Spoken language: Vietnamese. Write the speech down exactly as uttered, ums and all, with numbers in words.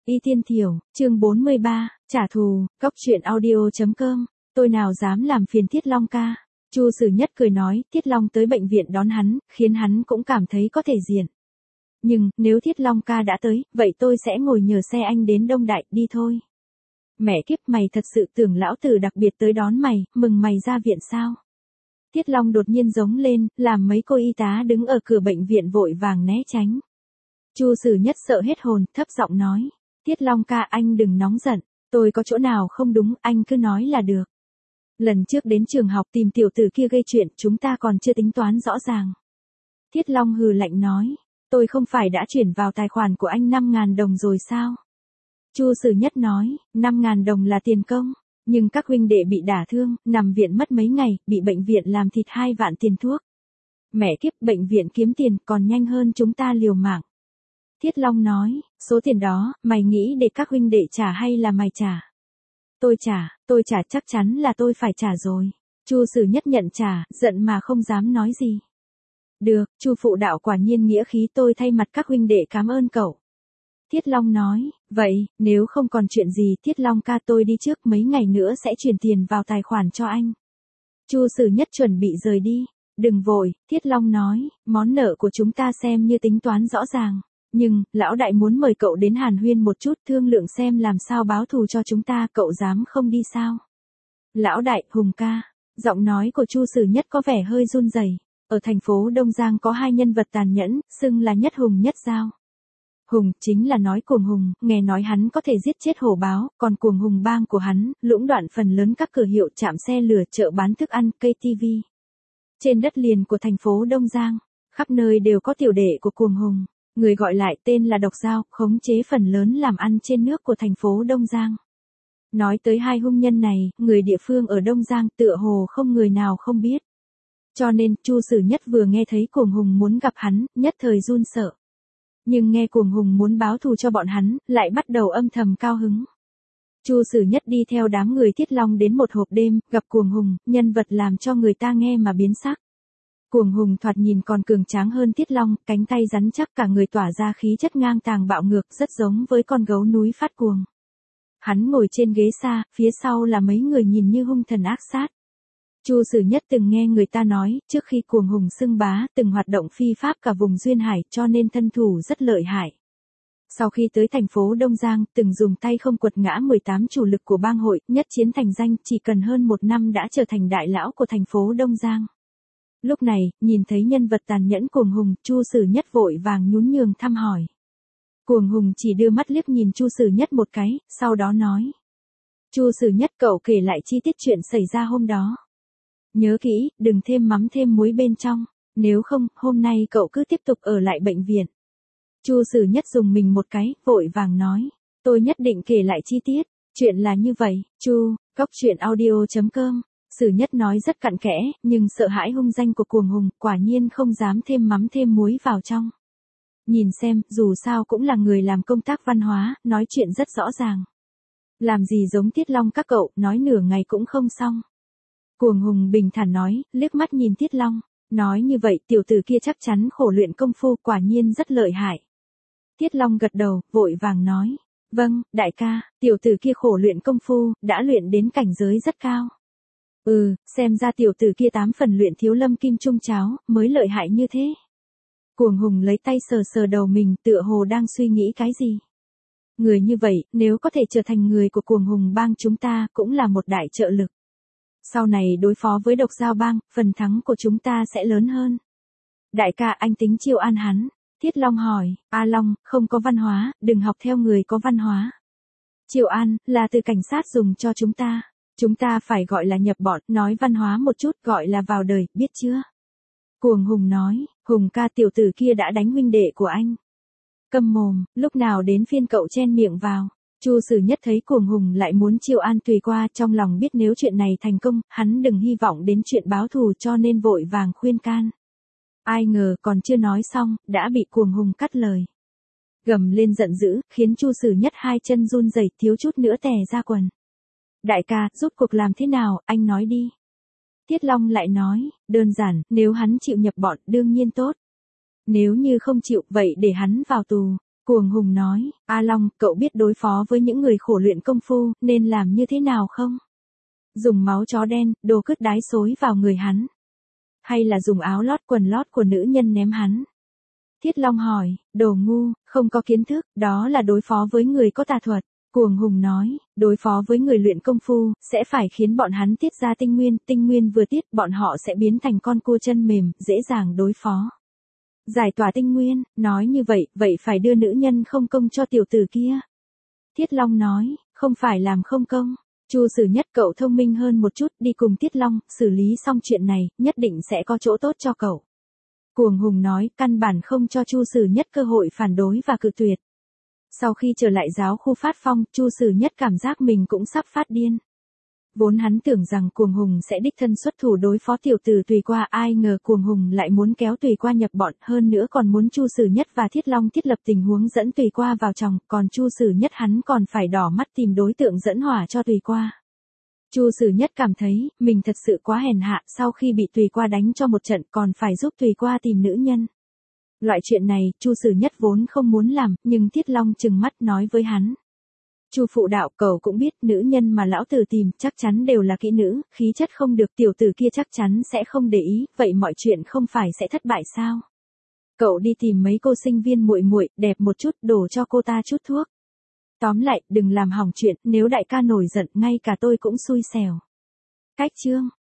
Y Tiên Thiểu, chương bốn mươi ba, trả thù, Cốc truyện audio chấm com, tôi nào dám làm phiền Thiết Long ca. Chu Sử Nhất cười nói, Thiết Long tới bệnh viện đón hắn, khiến hắn cũng cảm thấy có thể diện. Nhưng, nếu Thiết Long ca đã tới, vậy tôi sẽ ngồi nhờ xe anh đến Đông Đại, đi thôi. Mẹ kiếp, mày thật sự tưởng lão tử đặc biệt tới đón mày, mừng mày ra viện sao? Thiết Long đột nhiên giống lên, làm mấy cô y tá đứng ở cửa bệnh viện vội vàng né tránh. Chu Sử Nhất sợ hết hồn, thấp giọng nói, Thiết Long ca anh đừng nóng giận, tôi có chỗ nào không đúng, anh cứ nói là được. Lần trước đến trường học tìm tiểu tử kia gây chuyện, chúng ta còn chưa tính toán rõ ràng. Thiết Long hừ lạnh nói, tôi không phải đã chuyển vào tài khoản của anh năm ngàn đồng rồi sao? Chu Sử Nhất nói, năm ngàn đồng là tiền công, nhưng các huynh đệ bị đả thương, nằm viện mất mấy ngày, bị bệnh viện làm thịt hai vạn tiền thuốc. Mẹ kiếp, bệnh viện kiếm tiền còn nhanh hơn chúng ta liều mạng. Thiết Long nói, số tiền đó, mày nghĩ để các huynh đệ trả hay là mày trả? Tôi trả, tôi trả, chắc chắn là tôi phải trả rồi. Chu Sử Nhất nhận trả, giận mà không dám nói gì. Được, Chu phụ đạo quả nhiên nghĩa khí, tôi thay mặt các huynh đệ cảm ơn cậu. Thiết Long nói, vậy, nếu không còn chuyện gì, Thiết Long ca tôi đi trước, mấy ngày nữa sẽ chuyển tiền vào tài khoản cho anh. Chu Sử Nhất chuẩn bị rời đi. Đừng vội, Thiết Long nói, món nợ của chúng ta xem như tính toán rõ ràng. Nhưng, lão đại muốn mời cậu đến hàn huyên một chút, thương lượng xem làm sao báo thù cho chúng ta, cậu dám không đi sao? Lão đại, Hùng ca. Giọng nói của Chu Sử Nhất có vẻ hơi run rẩy. Ở thành phố Đông Giang có hai nhân vật tàn nhẫn, xưng là Nhất Hùng Nhất Giao. Hùng, chính là nói Cuồng Hùng, nghe nói hắn có thể giết chết hổ báo, còn Cuồng Hùng bang của hắn, lũng đoạn phần lớn các cửa hiệu, trạm xe lửa, chợ bán thức ăn, cây tivi. Trên đất liền của thành phố Đông Giang, khắp nơi đều có tiểu đệ của Cuồng Hùng. Người gọi lại tên là Độc Giao, khống chế phần lớn làm ăn trên nước của thành phố Đông Giang. Nói tới hai hung nhân này, người địa phương ở Đông Giang tựa hồ không người nào không biết. Cho nên, Chu Sử Nhất vừa nghe thấy Cuồng Hùng muốn gặp hắn, nhất thời run sợ. Nhưng nghe Cuồng Hùng muốn báo thù cho bọn hắn, lại bắt đầu âm thầm cao hứng. Chu Sử Nhất đi theo đám người Thiết Long đến một hộp đêm, gặp Cuồng Hùng, nhân vật làm cho người ta nghe mà biến sắc. Cuồng Hùng thoạt nhìn còn cường tráng hơn Thiết Long, cánh tay rắn chắc, cả người tỏa ra khí chất ngang tàng bạo ngược, rất giống với con gấu núi phát cuồng. Hắn ngồi trên ghế xa, phía sau là mấy người nhìn như hung thần ác sát. Chu Sử Nhất từng nghe người ta nói, trước khi Cuồng Hùng xưng bá, từng hoạt động phi pháp cả vùng duyên hải, cho nên thân thủ rất lợi hại. Sau khi tới thành phố Đông Giang, từng dùng tay không quật ngã mười tám chủ lực của bang hội, nhất chiến thành danh, chỉ cần hơn một năm đã trở thành đại lão của thành phố Đông Giang. Lúc này, nhìn thấy nhân vật tàn nhẫn Cuồng Hùng, Chu Sử Nhất vội vàng nhún nhường thăm hỏi. Cuồng Hùng chỉ đưa mắt liếc nhìn Chu Sử Nhất một cái, sau đó nói. Chu Sử Nhất, cậu kể lại chi tiết chuyện xảy ra hôm đó. Nhớ kỹ, đừng thêm mắm thêm muối bên trong, nếu không, hôm nay cậu cứ tiếp tục ở lại bệnh viện. Chu Sử Nhất dùng mình một cái, vội vàng nói. Tôi nhất định kể lại chi tiết, chuyện là như vậy, Chu, Cốc truyện audio chấm com. Sử Nhất nói rất cặn kẽ, nhưng sợ hãi hung danh của Cuồng Hùng, quả nhiên không dám thêm mắm thêm muối vào trong. Nhìn xem, dù sao cũng là người làm công tác văn hóa, nói chuyện rất rõ ràng. Làm gì giống Thiết Long các cậu, nói nửa ngày cũng không xong. Cuồng Hùng bình thản nói, liếc mắt nhìn Thiết Long, nói như vậy tiểu tử kia chắc chắn khổ luyện công phu, quả nhiên rất lợi hại. Thiết Long gật đầu, vội vàng nói, vâng, đại ca, tiểu tử kia khổ luyện công phu, đã luyện đến cảnh giới rất cao. Ừ, xem ra tiểu tử kia tám phần luyện thiếu lâm kim trung cháo, mới lợi hại như thế. Cuồng Hùng lấy tay sờ sờ đầu mình, tựa hồ đang suy nghĩ cái gì. Người như vậy, nếu có thể trở thành người của Cuồng Hùng bang chúng ta, cũng là một đại trợ lực. Sau này đối phó với Độc Giao bang, phần thắng của chúng ta sẽ lớn hơn. Đại ca, anh tính chiêu an hắn. Thiết Long hỏi, A Long, không có văn hóa, đừng học theo người có văn hóa. Chiêu an, là từ cảnh sát dùng cho chúng ta. Chúng ta phải gọi là nhập bọn, nói văn hóa một chút, gọi là vào đời, biết chưa? Cuồng Hùng nói, Hùng ca, tiểu tử kia đã đánh huynh đệ của anh. Câm mồm, lúc nào đến phiên cậu chen miệng vào. Chu Sử Nhất thấy Cuồng Hùng lại muốn chiêu an tùy qua, trong lòng biết nếu chuyện này thành công, hắn đừng hy vọng đến chuyện báo thù, cho nên vội vàng khuyên can. Ai ngờ còn chưa nói xong, đã bị Cuồng Hùng cắt lời. Gầm lên giận dữ, khiến Chu Sử Nhất hai chân run rẩy, thiếu chút nữa tè ra quần. Đại ca, rút cuộc làm thế nào, anh nói đi. Thiết Long lại nói, đơn giản, nếu hắn chịu nhập bọn, đương nhiên tốt. Nếu như không chịu, vậy để hắn vào tù. Cuồng Hùng nói, A Long, cậu biết đối phó với những người khổ luyện công phu, nên làm như thế nào không? Dùng máu chó đen, đồ cứt đái xối vào người hắn. Hay là dùng áo lót quần lót của nữ nhân ném hắn? Thiết Long hỏi, đồ ngu, không có kiến thức, đó là đối phó với người có tà thuật. Cuồng Hùng nói, đối phó với người luyện công phu, sẽ phải khiến bọn hắn tiết ra tinh nguyên, tinh nguyên vừa tiết, bọn họ sẽ biến thành con cua chân mềm, dễ dàng đối phó. Giải tỏa tinh nguyên, nói như vậy, vậy phải đưa nữ nhân không công cho tiểu tử kia. Thiết Long nói, không phải làm không công. Chu Sử Nhất, cậu thông minh hơn một chút, đi cùng Thiết Long, xử lý xong chuyện này, nhất định sẽ có chỗ tốt cho cậu. Cuồng Hùng nói, căn bản không cho Chu Sử Nhất cơ hội phản đối và cự tuyệt. Sau khi trở lại giáo khu Phát Phong, Chu Sử Nhất cảm giác mình cũng sắp phát điên. Vốn hắn tưởng rằng Cuồng Hùng sẽ đích thân xuất thủ đối phó tiểu tử Tùy Qua, ai ngờ Cuồng Hùng lại muốn kéo Tùy Qua nhập bọn, hơn nữa còn muốn Chu Sử Nhất và Thiết Long thiết lập tình huống dẫn Tùy Qua vào chồng, còn Chu Sử Nhất hắn còn phải đỏ mắt tìm đối tượng dẫn hỏa cho Tùy Qua. Chu Sử Nhất cảm thấy, mình thật sự quá hèn hạ, sau khi bị Tùy Qua đánh cho một trận còn phải giúp Tùy Qua tìm nữ nhân. Loại chuyện này, Chu Sử Nhất vốn không muốn làm, nhưng Thiết Long trừng mắt nói với hắn. Chu phụ đạo, cậu cũng biết, nữ nhân mà lão tử tìm, chắc chắn đều là kỹ nữ, khí chất không được, tiểu tử kia chắc chắn sẽ không để ý, vậy mọi chuyện không phải sẽ thất bại sao? Cậu đi tìm mấy cô sinh viên muội muội, đẹp một chút, đổ cho cô ta chút thuốc. Tóm lại, đừng làm hỏng chuyện, nếu đại ca nổi giận, ngay cả tôi cũng xui xẻo. Cách chương